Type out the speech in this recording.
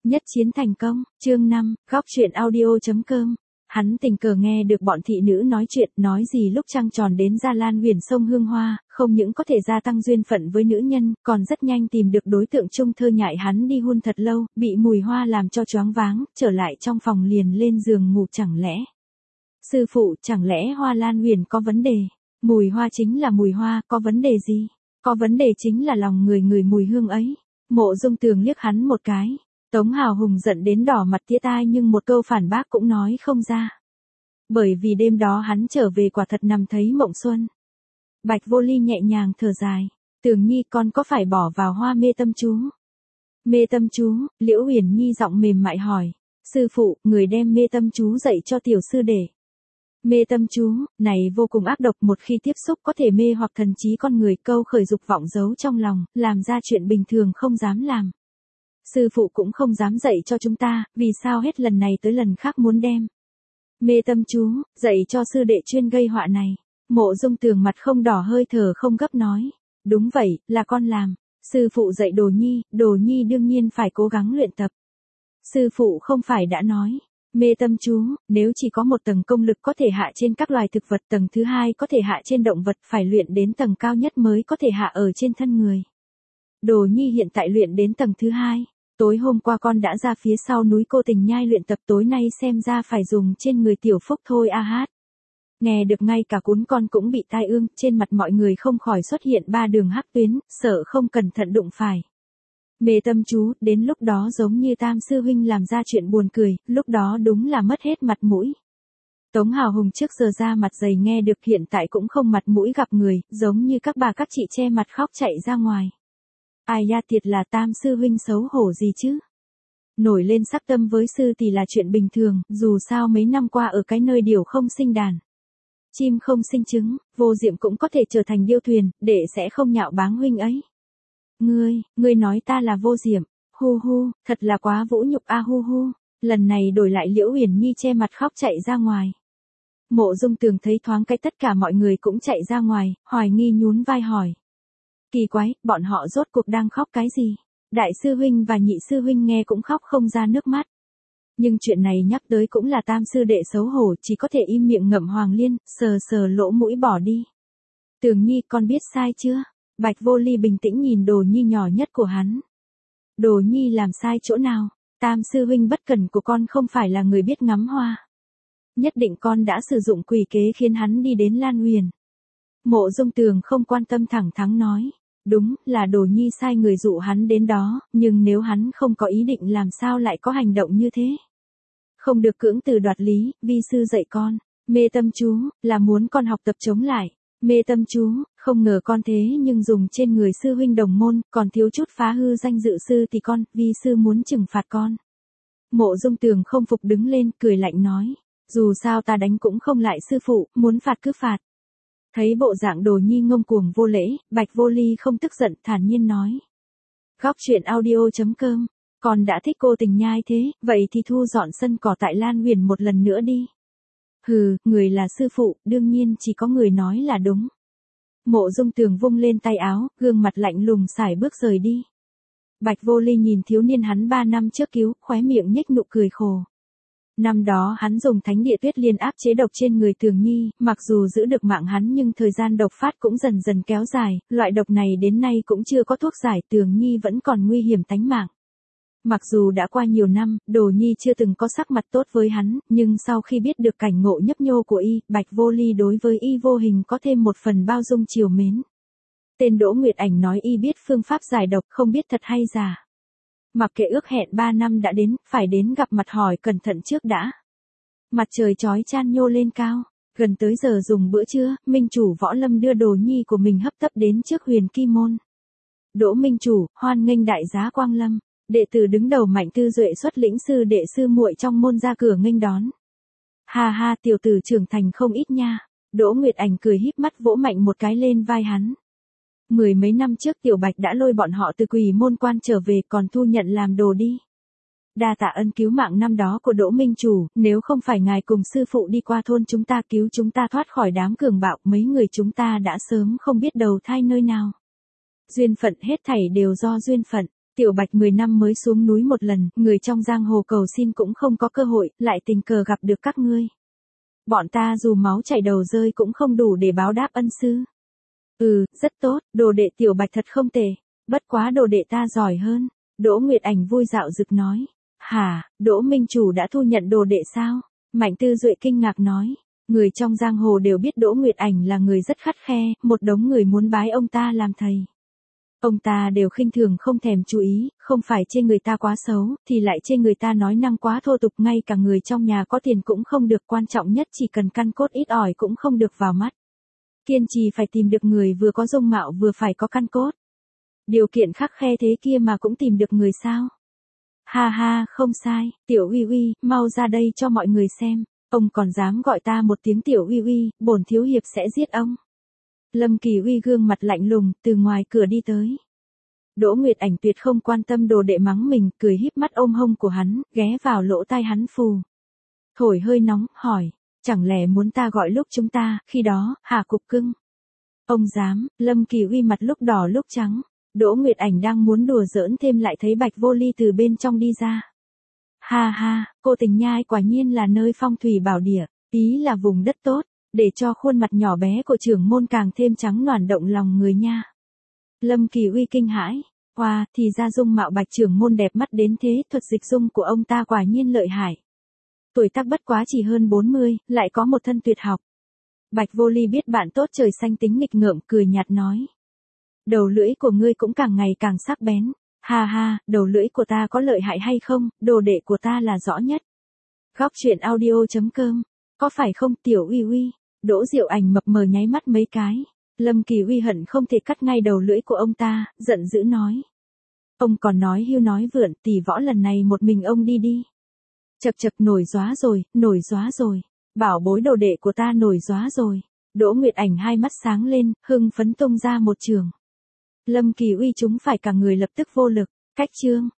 Nhất chiến thành công, chương 5, góc chuyện audio.com. Hắn tình cờ nghe được bọn thị nữ nói chuyện, nói gì lúc trăng tròn đến Gia Lan huyền sông hương hoa, không những có thể gia tăng duyên phận với nữ nhân, còn rất nhanh tìm được đối tượng chung thơ nhại hắn đi hôn thật lâu, bị mùi hoa làm cho choáng váng, trở lại trong phòng liền lên giường ngủ chẳng lẽ. Sư phụ, chẳng lẽ Hoa Lan huyền có vấn đề? Mùi hoa chính là mùi hoa, có vấn đề gì? Có vấn đề chính là lòng người ngửi mùi hương ấy. Mộ Dung Tường liếc hắn một cái. Tống Hào Hùng giận đến đỏ mặt tía tai nhưng một câu phản bác cũng nói không ra. Bởi vì đêm đó hắn trở về quả thật nằm thấy mộng xuân. Bạch Vô Ly nhẹ nhàng thở dài. Tường Nhi, con có phải bỏ vào hoa mê tâm chú? Mê tâm chú? Liễu Uyển Nhi giọng mềm mại hỏi. Sư phụ, người đem mê tâm chú dạy cho tiểu sư để. Mê tâm chú, này vô cùng ác độc, một khi tiếp xúc có thể mê hoặc thần trí con người, câu khởi dục vọng giấu trong lòng, làm ra chuyện bình thường không dám làm. Sư phụ cũng không dám dạy cho chúng ta, vì sao hết lần này tới lần khác muốn đem mê tâm chú dạy cho sư đệ chuyên gây họa này? Mộ Dung Tường mặt không đỏ hơi thở không gấp nói. Đúng vậy, là con làm. Sư phụ dạy Đồ Nhi đương nhiên phải cố gắng luyện tập. Sư phụ không phải đã nói, mê tâm chú, nếu chỉ có một tầng công lực có thể hạ trên các loài thực vật, tầng thứ hai có thể hạ trên động vật, phải luyện đến tầng cao nhất mới có thể hạ ở trên thân người. Đồ Nhi hiện tại luyện đến tầng thứ hai. Tối hôm qua con đã ra phía sau núi Cô Tình Nhai luyện tập, tối nay xem ra phải dùng trên người tiểu phúc thôi a hát. Nghe được ngay cả cún con cũng bị tai ương, trên mặt mọi người không khỏi xuất hiện 3 đường hắc tuyến, sợ không cẩn thận đụng phải. Mê tâm chú, đến lúc đó giống như Tam sư huynh làm ra chuyện buồn cười, lúc đó đúng là mất hết mặt mũi. Tống Hào Hùng trước giờ ra mặt dày nghe được, hiện tại cũng không mặt mũi gặp người, giống như các bà các chị che mặt khóc chạy ra ngoài. Ai da, thiệt là Tam sư huynh xấu hổ gì chứ. Nổi lên sắc tâm với sư tỷ là chuyện bình thường, dù sao mấy năm qua ở cái nơi điều không sinh đàn, chim không sinh trứng, Vô Diệm cũng có thể trở thành điêu thuyền, để sẽ không nhạo báng huynh ấy. Ngươi nói ta là Vô Diệm? Hu hu, thật là quá vũ nhục a hu hu. Lần này đổi lại Liễu Uyển Nhi che mặt khóc chạy ra ngoài. Mộ Dung Tường thấy thoáng cái tất cả mọi người cũng chạy ra ngoài, hoài nghi nhún vai hỏi. Kỳ quái, bọn họ rốt cuộc đang khóc cái gì? Đại sư huynh và nhị sư huynh nghe cũng khóc không ra nước mắt. Nhưng chuyện này nhắc tới cũng là Tam sư đệ xấu hổ, chỉ có thể im miệng ngậm Hoàng Liên, sờ sờ lỗ mũi bỏ đi. Tường Nhi, con biết sai chưa? Bạch Vô Ly bình tĩnh nhìn Đồ Nhi nhỏ nhất của hắn. Đồ Nhi làm sai chỗ nào? Tam sư huynh bất cẩn của con không phải là người biết ngắm hoa. Nhất định con đã sử dụng quỷ kế khiến hắn đi đến Lan Huyền. Mộ Dung Tường không quan tâm thẳng thắn nói. Đúng, là Đồ Nhi sai người dụ hắn đến đó, nhưng nếu hắn không có ý định làm sao lại có hành động như thế? Không được cưỡng từ đoạt lý, vi sư dạy con. Mê tâm chú, là muốn con học tập chống lại. Mê tâm chú, không ngờ con thế nhưng dùng trên người sư huynh đồng môn, còn thiếu chút phá hư danh dự sư thì con, vi sư muốn trừng phạt con. Mộ Dung Tường không phục đứng lên, cười lạnh nói. Dù sao ta đánh cũng không lại sư phụ, muốn phạt cứ phạt. Thấy bộ dạng Đồ Nhi ngông cuồng vô lễ, Bạch Vô Ly không tức giận, thản nhiên nói. Góc chuyện audio.com, con đã thích Cô Tình Nhai thế, vậy thì thu dọn sân cỏ tại Lan Huyền một lần nữa đi. Hừ, người là sư phụ, đương nhiên chỉ có người nói là đúng. Mộ Dung Tường vung lên tay áo, gương mặt lạnh lùng sải bước rời đi. Bạch Vô Ly nhìn thiếu niên hắn 3 năm trước cứu, khóe miệng nhếch nụ cười khổ. Năm đó hắn dùng thánh địa tuyết liên áp chế độc trên người Tường Nhi, mặc dù giữ được mạng hắn nhưng thời gian độc phát cũng dần dần kéo dài, loại độc này đến nay cũng chưa có thuốc giải, Tường Nhi vẫn còn nguy hiểm tánh mạng. Mặc dù đã qua nhiều năm, Đồ Nhi chưa từng có sắc mặt tốt với hắn, nhưng sau khi biết được cảnh ngộ nhấp nhô của y, Bạch Vô Ly đối với y vô hình có thêm một phần bao dung chiều mến. Tên Đỗ Nguyệt Ảnh nói y biết phương pháp giải độc, không biết thật hay giả. Mặc kệ ước hẹn 3 năm đã đến, phải đến gặp mặt hỏi cẩn thận trước đã. Mặt trời chói chan nhô lên cao, gần tới giờ dùng bữa trưa, Minh chủ Võ Lâm đưa Đồ Nhi của mình hấp tấp đến trước Huyền Kim môn. Đỗ Minh chủ, hoan nghênh đại giá Quang Lâm. Đệ tử đứng đầu Mạnh Tư Duệ xuất lĩnh sư đệ sư muội trong môn ra cửa nghênh đón. Ha ha, tiểu tử trưởng thành không ít nha. Đỗ Nguyệt Ảnh cười híp mắt vỗ mạnh một cái lên vai hắn. 10 mấy năm trước Tiểu Bạch đã lôi bọn họ từ Quỷ Môn Quan trở về, còn thu nhận làm đồ đi. Đa tạ ân cứu mạng năm đó của Đỗ Minh chủ, nếu không phải ngài cùng sư phụ đi qua thôn chúng ta cứu chúng ta thoát khỏi đám cường bạo, mấy người chúng ta đã sớm không biết đầu thai nơi nào. Duyên phận, hết thảy đều do duyên phận. Tiểu Bạch 10 năm mới xuống núi một lần, người trong giang hồ cầu xin cũng không có cơ hội, lại tình cờ gặp được các ngươi. Bọn ta dù máu chảy đầu rơi cũng không đủ để báo đáp ân sư. Rất tốt, đồ đệ Tiểu Bạch thật không tệ. Bất quá đồ đệ ta giỏi hơn. Đỗ Nguyệt Ảnh vui dạo dực nói. Hả, Đỗ Minh Chủ đã thu nhận đồ đệ sao? Mạnh Tư Duệ kinh ngạc nói. Người trong giang hồ đều biết Đỗ Nguyệt Ảnh là người rất khắt khe, một đống người muốn bái ông ta làm thầy. Ông ta đều khinh thường không thèm chú ý, không phải chê người ta quá xấu, thì lại chê người ta nói năng quá thô tục, ngay cả người trong nhà có tiền cũng không được, quan trọng nhất chỉ cần căn cốt ít ỏi cũng không được vào mắt. Kiên trì phải tìm được người vừa có dung mạo vừa phải có căn cốt. Điều kiện khắc khe thế kia mà cũng tìm được người sao? Ha ha, không sai, Tiểu Uy Uy, mau ra đây cho mọi người xem. Ông còn dám gọi ta một tiếng Tiểu Uy Uy, bổn thiếu hiệp sẽ giết ông. Lâm Kỳ Uy gương mặt lạnh lùng, từ ngoài cửa đi tới. Đỗ Nguyệt Ảnh tuyệt không quan tâm đồ đệ mắng mình, cười híp mắt ôm hông của hắn, ghé vào lỗ tai hắn phù. Thổi hơi nóng, hỏi, chẳng lẽ muốn ta gọi lúc chúng ta, khi đó, hả cục cưng? Ông dám, Lâm Kỳ Uy mặt lúc đỏ lúc trắng. Đỗ Nguyệt Ảnh đang muốn đùa giỡn thêm lại thấy Bạch Vô Ly từ bên trong đi ra. Ha ha, cô Tình Nhai quả nhiên là nơi phong thủy bảo địa, ý là vùng đất tốt, để cho khuôn mặt nhỏ bé của trưởng môn càng thêm trắng noàn động lòng người nha. Lâm Kỳ Uy kinh hãi, wow, thì ra dung mạo Bạch trưởng môn đẹp mắt đến thế, thuật dịch dung của ông ta quả nhiên lợi hại. Tuổi tác bất quá chỉ hơn 40, lại có một thân tuyệt học. Bạch Vô Ly biết bạn tốt trời xanh tính nghịch ngợm, cười nhạt nói. Đầu lưỡi của ngươi cũng càng ngày càng sắc bén. Ha ha, đầu lưỡi của ta có lợi hại hay không, đồ đệ của ta là rõ nhất. Góc truyện audio.com, có phải không Tiểu Uy Uy? Đỗ Diệu Ảnh mập mờ nháy mắt mấy cái. Lâm Kỳ Uy hận không thể cắt ngay đầu lưỡi của ông ta, giận dữ nói. Ông còn nói hưu nói vượn, tỷ võ lần này một mình ông đi đi. Chật chật, nổi gióa rồi, nổi gióa rồi. Bảo bối đồ đệ của ta nổi gióa rồi. Đỗ Nguyệt Ảnh hai mắt sáng lên, hưng phấn tung ra một trường. Lâm Kỳ Uy chúng phải cả người lập tức vô lực. Cách chương.